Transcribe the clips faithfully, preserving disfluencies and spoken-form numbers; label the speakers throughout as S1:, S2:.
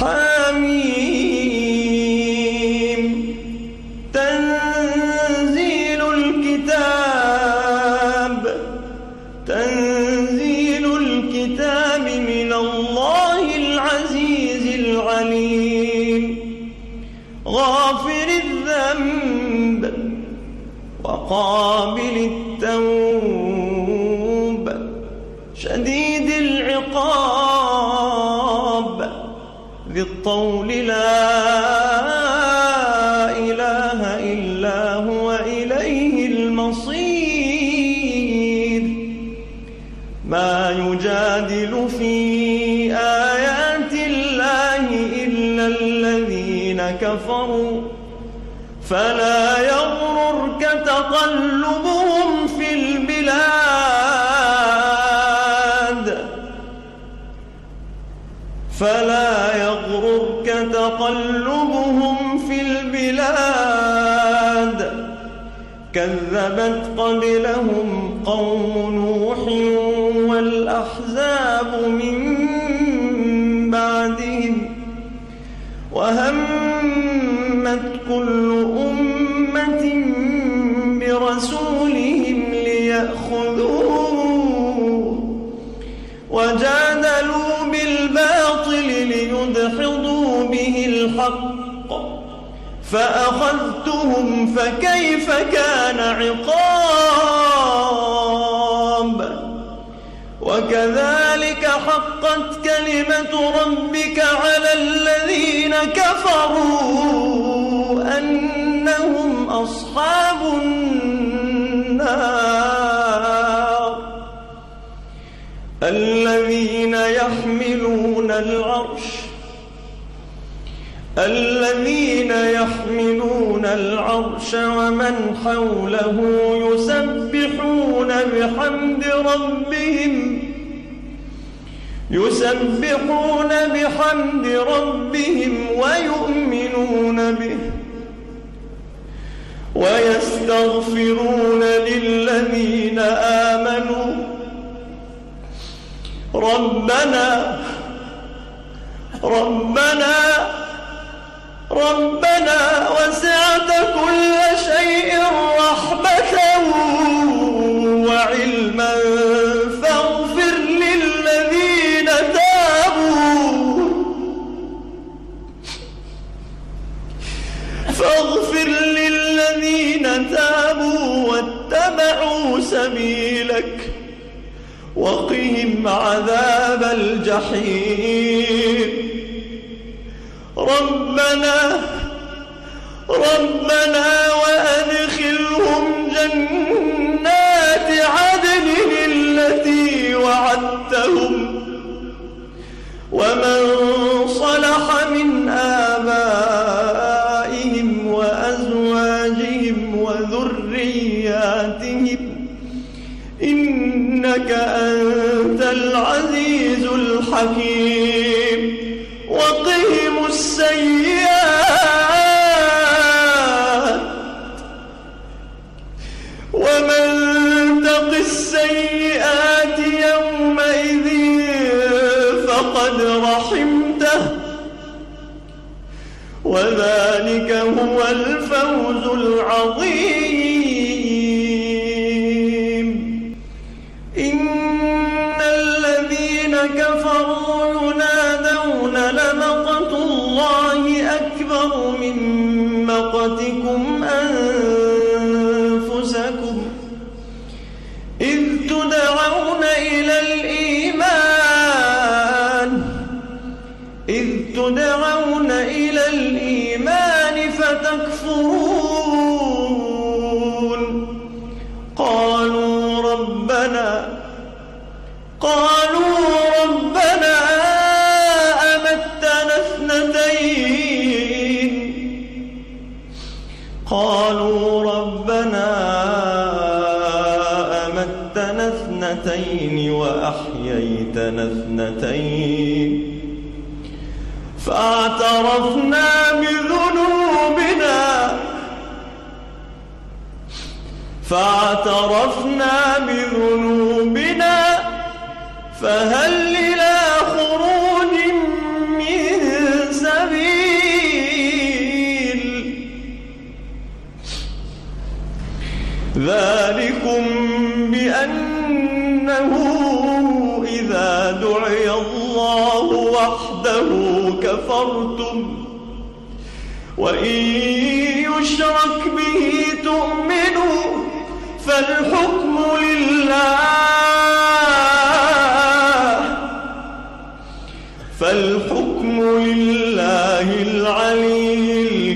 S1: حميم تنزيل الكتاب تنزيل الكتاب من الله العزيز العليم غافر الذنب وقابل التوب شديد العقاب ذي الطول لا إله إلا هو إليه المصير ما يجادل في آيات الله إلا الذين كفروا فلا يغررك تقلبهم في البلاد فلا يغررك تقلبهم في البلاد كذبت قبلهم قوم نوح والأحزاب من بعدهم وهمت كل أمة برسولهم ليأخذوه وجادلوا بالباطل ليدحضوا به الحق فأخذتهم فكيف كان عقاب وكذلك حقت كلمة ربك على الذين كفروا أنهم أصحاب النار الذين يحملون العرش الذين يحملون العرش ومن حوله يسبحون بحمد ربهم يسبحون بحمد ربهم ويؤمنون به ويستغفرون للذين آمنوا ربنا ربنا ربنا وسعت كل شيء رحمة وعلما فاغفر للذين تابوا فاغفر للذين تابوا واتبعوا سبيلك وقهم عذاب الجحيم ربنا ربنا وأدخلهم جنات عدن التي وعدتهم ومن صلح من آبائهم وأزواجهم وذرياتهم إنك أنت العزيز الحكيم وقهم السيئات ومن تق السيئات يومئذ فقد رحمته وذلك هو الفوز العظيم إن الذين كفروا ينادون لمقت الله أكبر من مقتكم أنفسكم إذ تدعون إلى الإيمان إذ تدعون إلى الإيمان فتكفرون قالوا ربنا قالوا ربنا أمتنا اثنتين قالوا ربنا أمتنا اثنتين وأحييتنا اثنتين فاعترفنا بذنوبنا فاعترفنا بذنوبنا فهل إلى خروج من أنه إذا دعي الله وحده كفرتم وإن يشرك به تؤمنوا فالحكم لله فالحكم لله العلي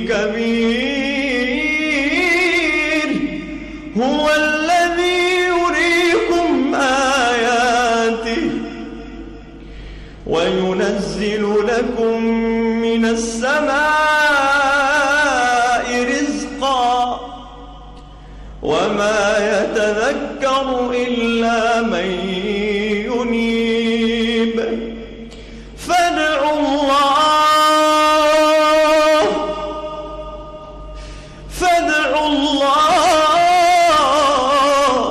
S1: الكبير هو الذي يريكم آياته وينزل لكم من السماء رزقا وما يتذكر إلا من ينيب فادعوا الله فادعوا الله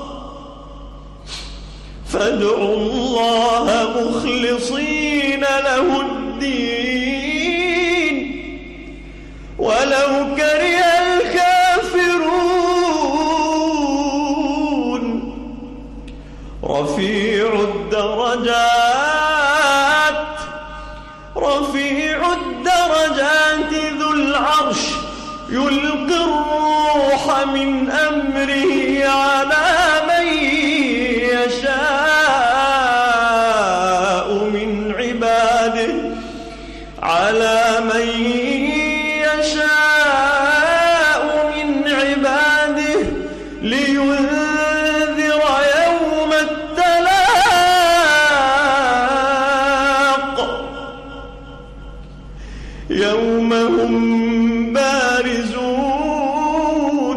S1: فادعوا الله مخلصين له الدين ولو كره الكافرون رفيع الدرجات رفيع الدرجات ذو العرش يلقي الروح من أمره على من يشاء من عباده على من يشاء من عباده لينذر يوم التلاق يوم هم بارزون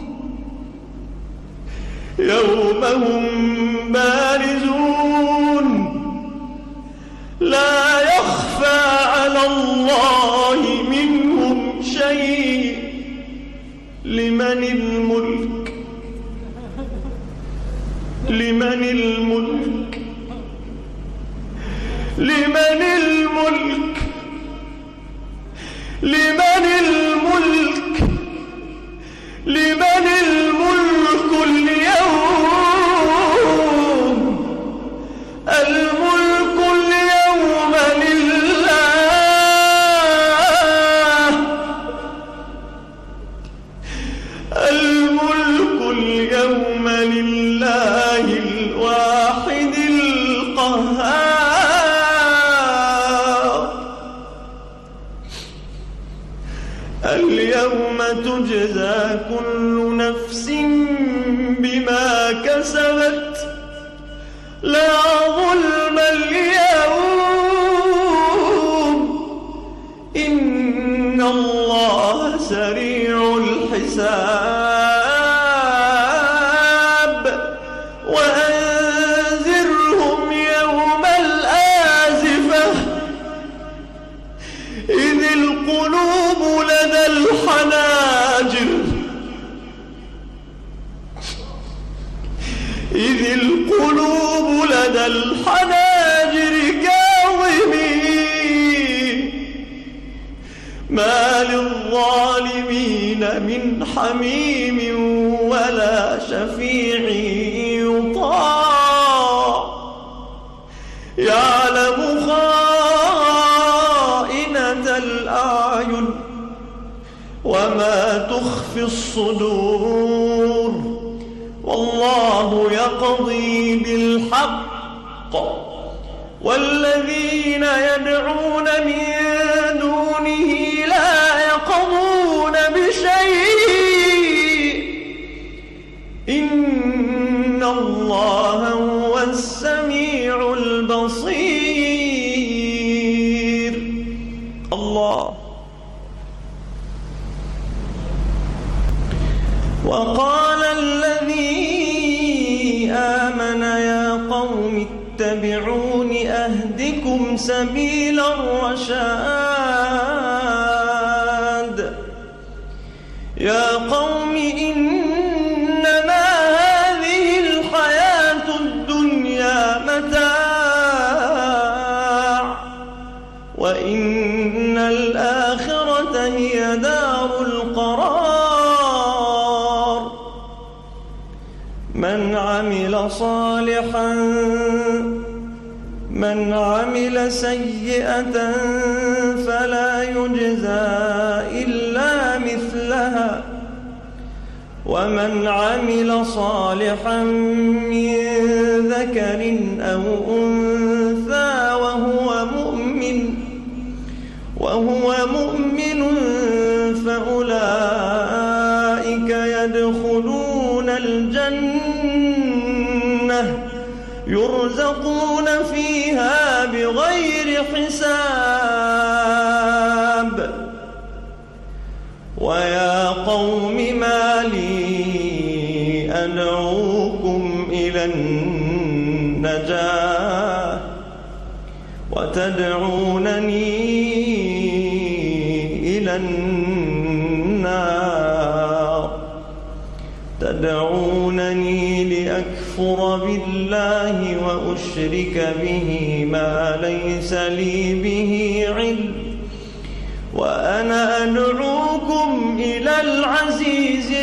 S1: يوم هم بارزون لا يخفى على الله منهم شيء لمن الملك لمن الملك لمن الملك لمن الملك لمن الملك اليوم الملك اليوم لله الملك اليوم لله الواحد القهار اليوم تجزى كل نفس بما كسبت لا ظلم اليوم إن الله سريع الحساب وأنذرهم يوم الآزفة إذ القلوب لدى الحناجر إذ القلوب لدى الحناجر كاظمين ما للظالمين من حميم ولا شفيع يطاع يعلم خائنة الأعين وما تخفي الصدور والله يقضي بالحق والذين يدعون من دونه لا يقضون بشيء إن الله هو السميع البصير الله. وقال الذي آمن يا قوم اتبعون أهدكم سبيل الرشاد يا قوم إنما هذه الحياة الدنيا متاع وإن الآخرة هي دار القرار من عمل صالحا من عمل سيئة فلا يجزى إلا مثلها ومن عمل صالحا من ذكر أو أنثى وهو مؤمن وهو مؤمن فأولئك يدخلون الجنة يرزقون فيها بغير حساب. ويا قوم ما لي أدعوكم إلى النجاة وتدعونني إلى النار تدعونني لأكفر بالله وأشرك به ما ليس لي به علم وأنا أدعوكم إلى العزيز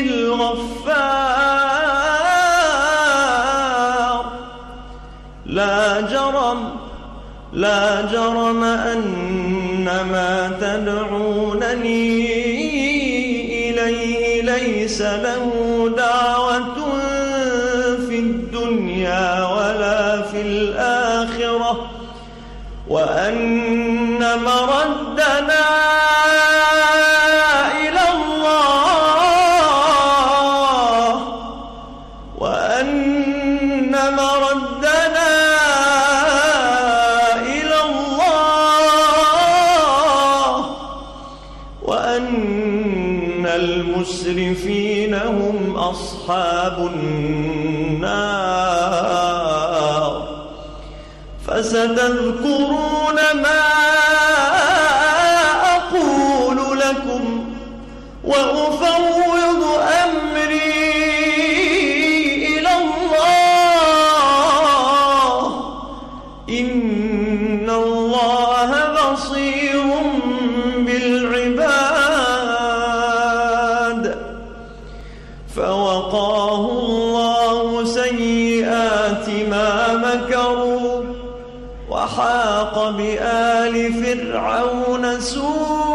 S1: الغفار. لا جرم لا جرم أن ما تدعونني إليه ليس له دعوة في الدنيا ولا في الآخرة وأن مردنا إلى الله وأن مردنا إلى الله وأن المسرفين هم أصحاب النار. فستذكرون ما أقول لكم وأفوض أمري إلى الله إن الله بصير بالعباد. فوقاه الله سيئات ما مكروا وحاق بآل فرعون سوء